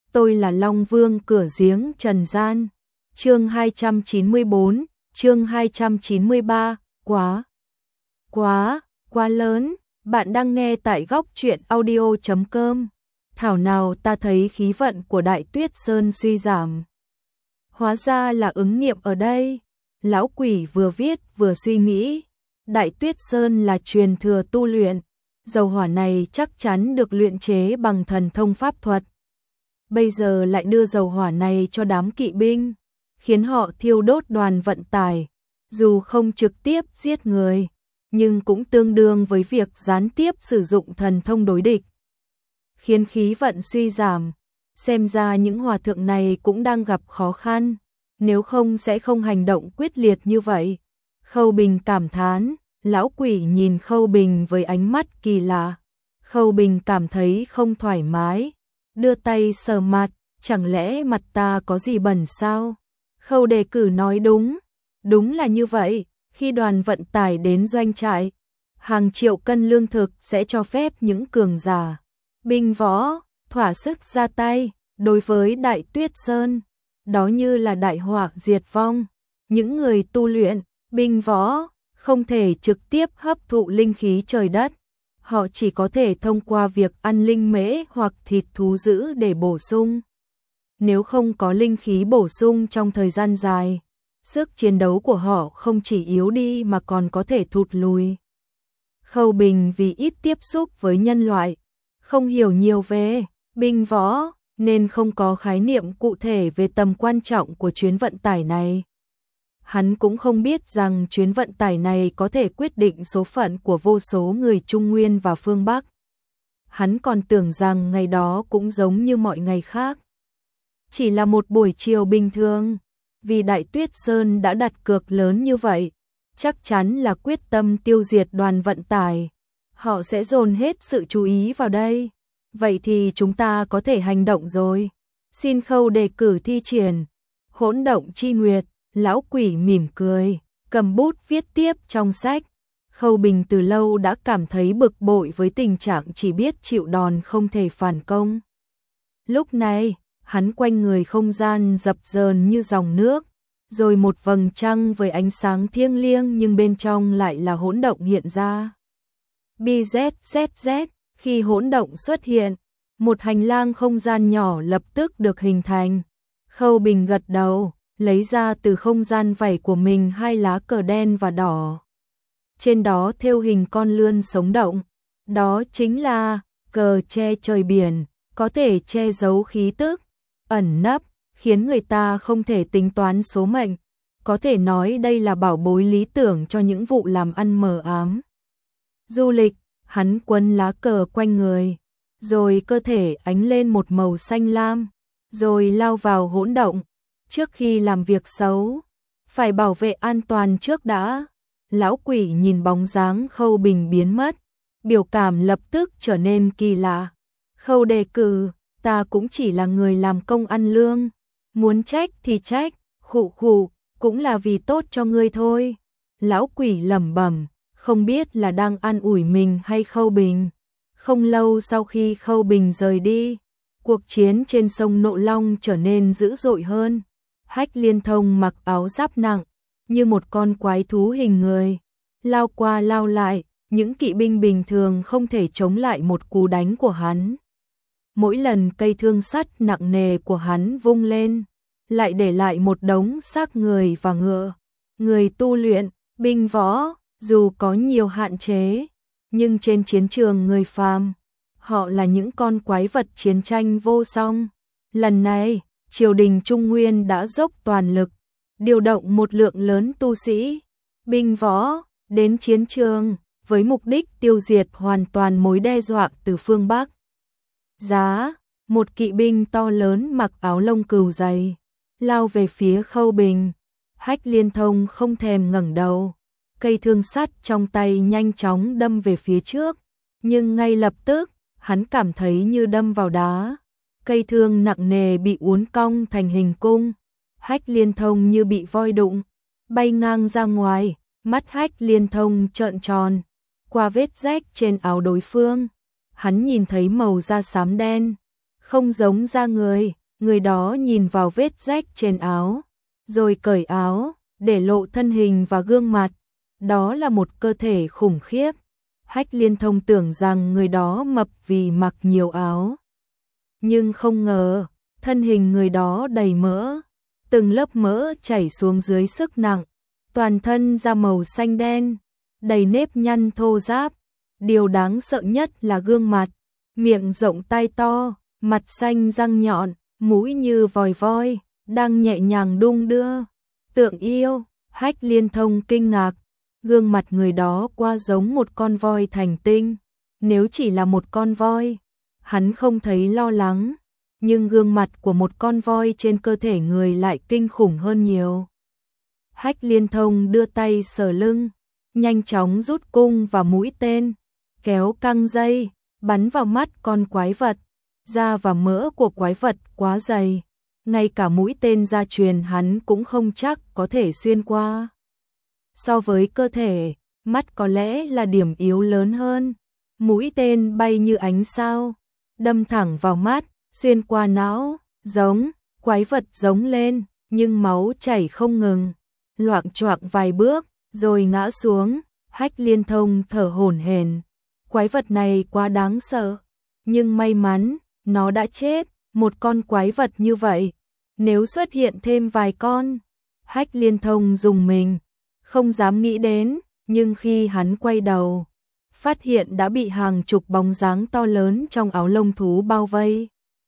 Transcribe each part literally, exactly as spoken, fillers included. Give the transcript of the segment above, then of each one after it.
tôi là Long Vương cửa giếng trần gian. Chương hai trăm chín mươi bốn, chương hai trăm chín mươi ba, quá, quá, quá lớn. Bạn đang nghe tại góc truyện audio chấm com. Thảo nào ta thấy khí vận của Đại Tuyết Sơn suy giảm. Hóa ra là ứng nghiệm ở đây. Lão quỷ vừa viết vừa suy nghĩ. Đại Tuyết Sơn là truyền thừa tu luyện. Dầu hỏa này chắc chắn được luyện chế bằng thần thông pháp thuật. Bây giờ lại đưa dầu hỏa này cho đám kỵ binh, khiến họ thiêu đốt đoàn vận tải. Dù không trực tiếp giết người, nhưng cũng tương đương với việc gián tiếp sử dụng thần thông đối địch, khiến khí vận suy giảm. Xem ra những hòa thượng này cũng đang gặp khó khăn, nếu không sẽ không hành động quyết liệt như vậy. Khâu Bình cảm thán. Lão quỷ nhìn Khâu Bình với ánh mắt kỳ lạ. Khâu Bình cảm thấy không thoải mái, đưa tay sờ mặt, chẳng lẽ mặt ta có gì bẩn sao? Khâu đề cử nói đúng, đúng là như vậy. Khi đoàn vận tải đến doanh trại, hàng triệu cân lương thực sẽ cho phép những cường giả, binh võ, thỏa sức ra tay. Đối với Đại Tuyết Sơn, đó như là đại họa diệt vong. Những người tu luyện, binh võ, không thể trực tiếp hấp thụ linh khí trời đất. Họ chỉ có thể thông qua việc ăn linh mễ hoặc thịt thú dữ để bổ sung. Nếu không có linh khí bổ sung trong thời gian dài, sức chiến đấu của họ không chỉ yếu đi mà còn có thể thụt lùi. Khâu Bình vì ít tiếp xúc với nhân loại, không hiểu nhiều về binh võ, nên không có khái niệm cụ thể về tầm quan trọng của chuyến vận tải này. Hắn cũng không biết rằng chuyến vận tải này có thể quyết định số phận của vô số người Trung Nguyên và phương Bắc. Hắn còn tưởng rằng ngày đó cũng giống như mọi ngày khác, chỉ là một buổi chiều bình thường. Vì Đại Tuyết Sơn đã đặt cược lớn như vậy, chắc chắn là quyết tâm tiêu diệt đoàn vận tải. Họ sẽ dồn hết sự chú ý vào đây. Vậy thì chúng ta có thể hành động rồi. Xin Khâu đề cử thi triển Hỗn Động Chi Nguyệt. Lão quỷ mỉm cười, cầm bút viết tiếp trong sách. Khâu Bình từ lâu đã cảm thấy bực bội với tình trạng chỉ biết chịu đòn không thể phản công. Lúc này, hắn quanh người không gian dập dờn như dòng nước, rồi một vầng trăng với ánh sáng thiêng liêng nhưng bên trong lại là hỗn động hiện ra. bê dét dét dét, khi hỗn động xuất hiện, một hành lang không gian nhỏ lập tức được hình thành. Khâu Bình gật đầu, lấy ra từ không gian vảy của mình hai lá cờ đen và đỏ. Trên đó thêu hình con lươn sống động. Đó chính là cờ che trời biển, có thể che giấu khí tức, ẩn nấp, khiến người ta không thể tính toán số mệnh. Có thể nói đây là bảo bối lý tưởng cho những vụ làm ăn mờ ám. Du lịch, hắn quấn lá cờ quanh người, rồi cơ thể ánh lên một màu xanh lam, rồi lao vào hỗn động. Trước khi làm việc xấu, phải bảo vệ an toàn trước đã. Lão quỷ nhìn bóng dáng Khâu Bình biến mất, biểu cảm lập tức trở nên kỳ lạ. Khâu đề cử, ta cũng chỉ là người làm công ăn lương, muốn trách thì trách, khụ khụ, cũng là vì tốt cho ngươi thôi. Lão quỷ lẩm bẩm, không biết là đang an ủi mình hay Khâu Bình. Không lâu sau khi Khâu Bình rời đi, cuộc chiến trên sông Nộ Long trở nên dữ dội hơn. Hách Liên Thông mặc áo giáp nặng, như một con quái thú hình người, lao qua lao lại, những kỵ binh bình thường không thể chống lại một cú đánh của hắn. Mỗi lần cây thương sắt nặng nề của hắn vung lên, lại để lại một đống xác người và ngựa. Người tu luyện, binh võ, dù có nhiều hạn chế, nhưng trên chiến trường người phàm, họ là những con quái vật chiến tranh vô song. Lần này, triều đình Trung Nguyên đã dốc toàn lực, điều động một lượng lớn tu sĩ, binh võ, đến chiến trường, với mục đích tiêu diệt hoàn toàn mối đe dọa từ phương Bắc. Giá, một kỵ binh to lớn mặc áo lông cừu dày, lao về phía Khâu Bình. Hách Liên Thông không thèm ngẩng đầu, cây thương sắt trong tay nhanh chóng đâm về phía trước, nhưng ngay lập tức, hắn cảm thấy như đâm vào đá. Cây thương nặng nề bị uốn cong thành hình cung. Hách Liên Thông như bị voi đụng, bay ngang ra ngoài. Mắt Hách Liên Thông trợn tròn, qua vết rách trên áo đối phương, hắn nhìn thấy màu da xám đen, không giống da người, Người đó nhìn vào vết rách trên áo, rồi cởi áo, để lộ thân hình và gương mặt. Đó là một cơ thể khủng khiếp. Hách Liên Thông tưởng rằng người đó mập vì mặc nhiều áo. Nhưng không ngờ, thân hình người đó đầy mỡ. Từng lớp mỡ chảy xuống dưới sức nặng. Toàn thân da màu xanh đen, đầy nếp nhăn thô ráp. Điều đáng sợ nhất là gương mặt. Miệng rộng tai to, mặt xanh răng nhọn, mũi như vòi voi, đang nhẹ nhàng đung đưa. Tượng yêu, Hách Liên Thông kinh ngạc. Gương mặt người đó quá giống một con voi thành tinh. Nếu chỉ là một con voi, hắn không thấy lo lắng. Nhưng gương mặt của một con voi trên cơ thể người lại kinh khủng hơn nhiều. Hách Liên Thông đưa tay sờ lưng, nhanh chóng rút cung và mũi tên, kéo căng dây, bắn vào mắt con quái vật. Da và mỡ của quái vật quá dày, ngay cả mũi tên gia truyền hắn cũng không chắc có thể xuyên qua. So với cơ thể, mắt có lẽ là điểm yếu lớn hơn. Mũi tên bay như ánh sao, đâm thẳng vào mắt, xuyên qua não, giống, quái vật giống lên, nhưng máu chảy không ngừng. Loạng choạng vài bước, rồi ngã xuống. Hách Liên Thông thở hổn hển. Quái vật này quá đáng sợ, nhưng may mắn, nó đã chết. Một con quái vật như vậy, nếu xuất hiện thêm vài con, Hách Liên Thông rùng mình, không dám nghĩ đến. Nhưng khi hắn quay đầu, phát hiện đã bị hàng chục bóng dáng to lớn trong áo lông thú bao vây.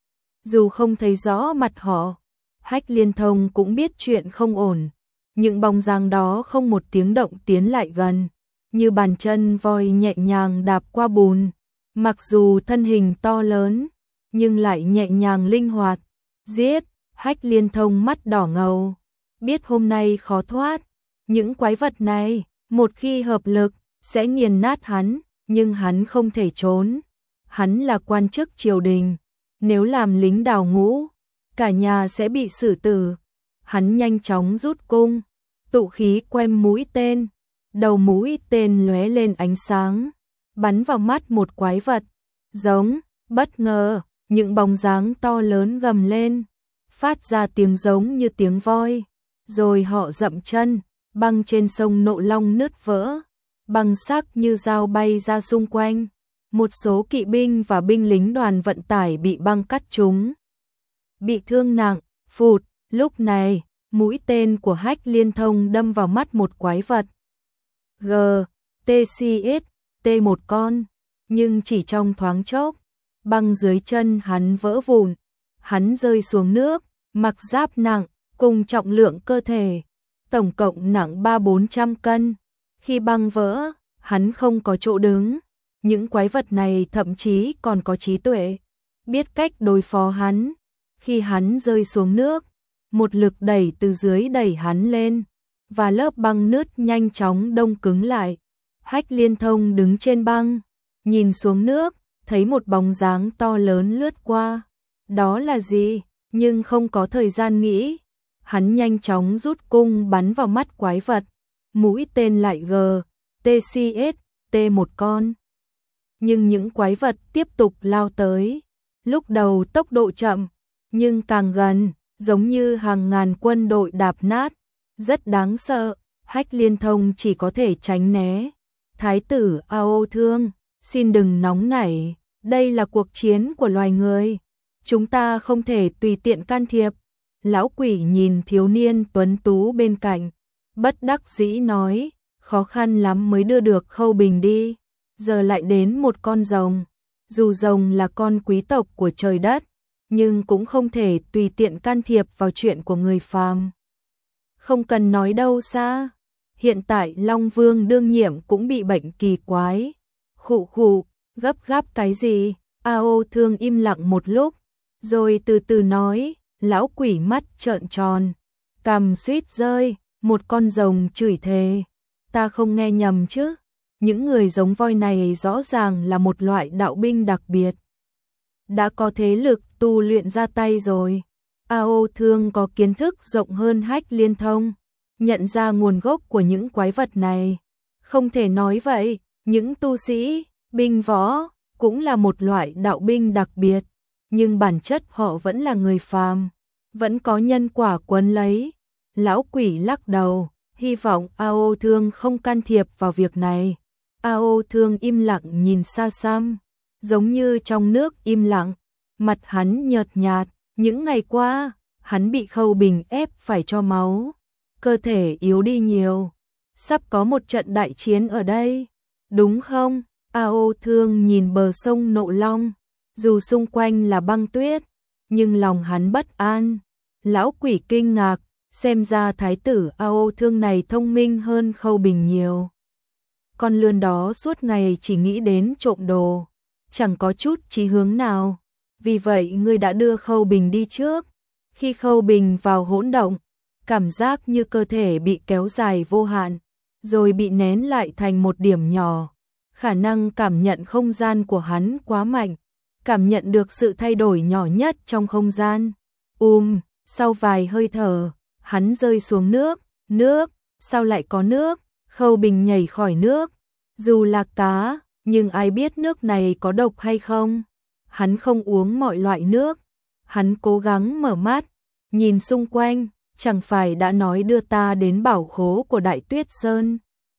Dù không thấy rõ mặt họ, Hách Liên Thông cũng biết chuyện không ổn. Những bóng dáng đó không một tiếng động tiến lại gần, như bàn chân voi nhẹ nhàng đạp qua bùn. Mặc dù thân hình to lớn, nhưng lại nhẹ nhàng linh hoạt. Giết, Hách Liên Thông mắt đỏ ngầu, biết hôm nay khó thoát. Những quái vật này, một khi hợp lực, sẽ nghiền nát hắn, nhưng hắn không thể trốn. Hắn là quan chức triều đình, nếu làm lính đào ngũ, cả nhà sẽ bị xử tử. Hắn nhanh chóng rút cung, tụ khí quem mũi tên, đầu mũi tên lóe lên ánh sáng, bắn vào mắt một quái vật. Giống, bất ngờ, những bóng dáng to lớn gầm lên, phát ra tiếng giống như tiếng voi, rồi họ dậm chân, băng trên sông Nộ Long nứt vỡ, băng sắc như dao bay ra xung quanh. Một số kỵ binh và binh lính đoàn vận tải bị băng cắt trúng, bị thương nặng. Phụt, lúc này, mũi tên của Hách Liên Thông đâm vào mắt một quái vật. G, T C S, T một con, nhưng chỉ trong thoáng chốc, băng dưới chân hắn vỡ vụn, hắn rơi xuống nước, mặc giáp nặng, cùng trọng lượng cơ thể, tổng cộng nặng ba bốn trăm cân. Khi băng vỡ, hắn không có chỗ đứng. Những quái vật này thậm chí còn có trí tuệ, biết cách đối phó hắn. Khi hắn rơi xuống nước, một lực đẩy từ dưới đẩy hắn lên, và lớp băng nứt nhanh chóng đông cứng lại. Hách Liên Thông đứng trên băng, nhìn xuống nước, thấy một bóng dáng to lớn lướt qua. Đó là gì? Nhưng không có thời gian nghĩ. Hắn nhanh chóng rút cung bắn vào mắt quái vật. Mũi tên lại G, T C S, T một con. Nhưng những quái vật tiếp tục lao tới. Lúc đầu tốc độ chậm, nhưng càng gần, giống như hàng ngàn quân đội đạp nát. Rất đáng sợ, Hách Liên Thông chỉ có thể tránh né. Thái tử Ao Thương, xin đừng nóng nảy, đây là cuộc chiến của loài người. Chúng ta không thể tùy tiện can thiệp. Lão quỷ nhìn thiếu niên tuấn tú bên cạnh, bất đắc dĩ nói, khó khăn lắm mới đưa được Khâu Bình đi. Giờ lại đến một con rồng. Dù rồng là con quý tộc của trời đất, nhưng cũng không thể tùy tiện can thiệp vào chuyện của người phàm. Không cần nói đâu xa. Hiện tại Long Vương đương nhiệm cũng bị bệnh kỳ quái. Khụ khụ, gấp gáp cái gì? Ao Thương im lặng một lúc, rồi từ từ nói. Lão quỷ mắt trợn tròn, cằm suýt rơi. Một con rồng chửi thề, ta không nghe nhầm chứ? Những người giống voi này rõ ràng là một loại đạo binh đặc biệt, đã có thế lực tu luyện ra tay rồi. Ao Thương có kiến thức rộng hơn Hách Liên Thông, nhận ra nguồn gốc của những quái vật này. Không thể nói vậy, những tu sĩ, binh võ cũng là một loại đạo binh đặc biệt, nhưng bản chất họ vẫn là người phàm, vẫn có nhân quả quấn lấy. Lão quỷ lắc đầu, hy vọng Ao Thương không can thiệp vào việc này. Ao Thương im lặng nhìn xa xăm, giống như trong nước im lặng, mặt hắn nhợt nhạt, những ngày qua, hắn bị Khâu Bình ép phải cho máu, cơ thể yếu đi nhiều, sắp có một trận đại chiến ở đây, đúng không? Ao Thương nhìn bờ sông Nộ Long, dù xung quanh là băng tuyết, nhưng lòng hắn bất an. Lão quỷ kinh ngạc, xem ra thái tử Ao Thương này thông minh hơn Khâu Bình nhiều. Con lươn đó suốt ngày chỉ nghĩ đến trộm đồ, chẳng có chút chí hướng nào. Vì vậy ngươi đã đưa Khâu Bình đi trước. Khi Khâu Bình vào hỗn động, cảm giác như cơ thể bị kéo dài vô hạn, rồi bị nén lại thành một điểm nhỏ. Khả năng cảm nhận không gian của hắn quá mạnh, cảm nhận được sự thay đổi nhỏ nhất trong không gian. Um, sau vài hơi thở, hắn rơi xuống nước, nước, sao lại có nước? Khâu Bình nhảy khỏi nước, dù là cá, nhưng ai biết nước này có độc hay không? Hắn không uống mọi loại nước. Hắn cố gắng mở mắt, nhìn xung quanh, chẳng phải đã nói đưa ta đến bảo khố của Đại Tuyết Sơn.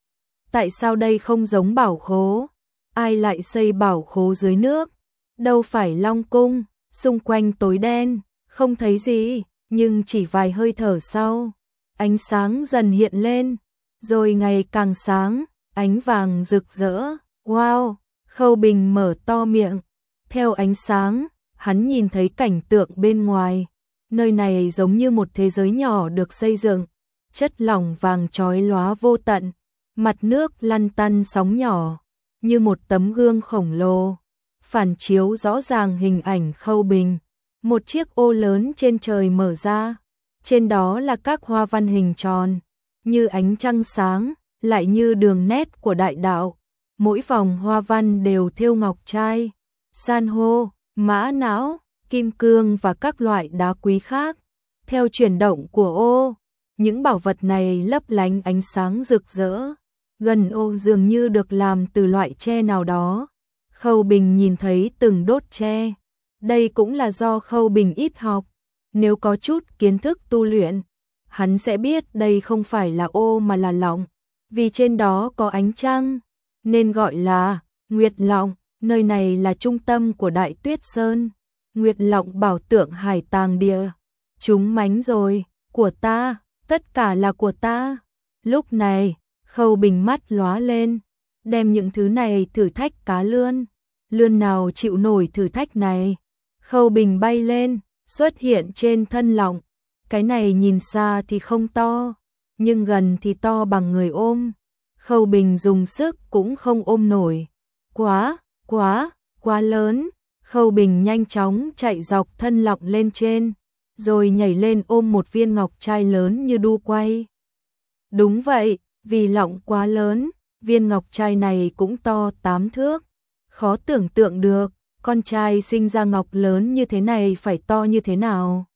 Tại sao đây không giống bảo khố? Ai lại xây bảo khố dưới nước? Đâu phải Long Cung, xung quanh tối đen, không thấy gì, nhưng chỉ vài hơi thở sau, ánh sáng dần hiện lên, rồi ngày càng sáng, ánh vàng rực rỡ. Wow, Khâu Bình mở to miệng, theo ánh sáng, hắn nhìn thấy cảnh tượng bên ngoài. Nơi này giống như một thế giới nhỏ được xây dựng, chất lỏng vàng chói lóa vô tận, mặt nước lăn tăn sóng nhỏ, như một tấm gương khổng lồ, phản chiếu rõ ràng hình ảnh Khâu Bình. Một chiếc ô lớn trên trời mở ra, trên đó là các hoa văn hình tròn, như ánh trăng sáng, lại như đường nét của đại đạo. Mỗi vòng hoa văn đều thêu ngọc trai, san hô, mã não, kim cương và các loại đá quý khác. Theo chuyển động của ô, những bảo vật này lấp lánh ánh sáng rực rỡ. Gần ô dường như được làm từ loại tre nào đó. Khâu Bình nhìn thấy từng đốt tre. Đây cũng là do Khâu Bình ít học. Nếu có chút kiến thức tu luyện, hắn sẽ biết đây không phải là ô mà là lọng, vì trên đó có ánh trăng, nên gọi là Nguyệt Lọng. Nơi này là trung tâm của Đại Tuyết Sơn, Nguyệt Lọng bảo tượng hải tàng địa. Chúng mánh rồi, của ta, tất cả là của ta. Lúc này, Khâu Bình mắt lóa lên, đem những thứ này thử thách cá lươn. Lươn nào chịu nổi thử thách này? Khâu Bình bay lên, xuất hiện trên thân lọng. Cái này nhìn xa thì không to, nhưng gần thì to bằng người ôm. Khâu Bình dùng sức cũng không ôm nổi. Quá, quá, quá lớn. Khâu Bình nhanh chóng chạy dọc thân lọng lên trên, rồi nhảy lên ôm một viên ngọc trai lớn như đu quay. Đúng vậy, vì lọng quá lớn, viên ngọc trai này cũng to tám thước. Khó tưởng tượng được, con trai sinh ra ngọc lớn như thế này phải to như thế nào.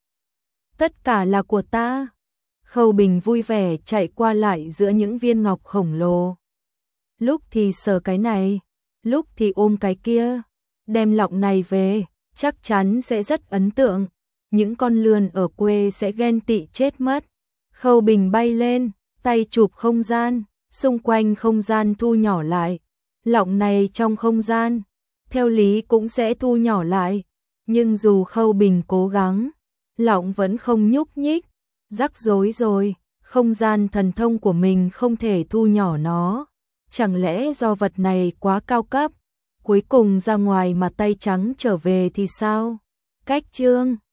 Tất cả là của ta. Khâu Bình vui vẻ chạy qua lại giữa những viên ngọc khổng lồ. Lúc thì sờ cái này, lúc thì ôm cái kia. Đem lọng này về, chắc chắn sẽ rất ấn tượng. Những con lươn ở quê sẽ ghen tị chết mất. Khâu Bình bay lên, tay chụp không gian, xung quanh không gian thu nhỏ lại. Lọng này trong không gian, theo lý cũng sẽ thu nhỏ lại. Nhưng dù Khâu Bình cố gắng, lọng vẫn không nhúc nhích. Rắc rối rồi, không gian thần thông của mình không thể thu nhỏ nó. Chẳng lẽ do vật này quá cao cấp? Cuối cùng ra ngoài mà tay trắng trở về thì sao? Cách chương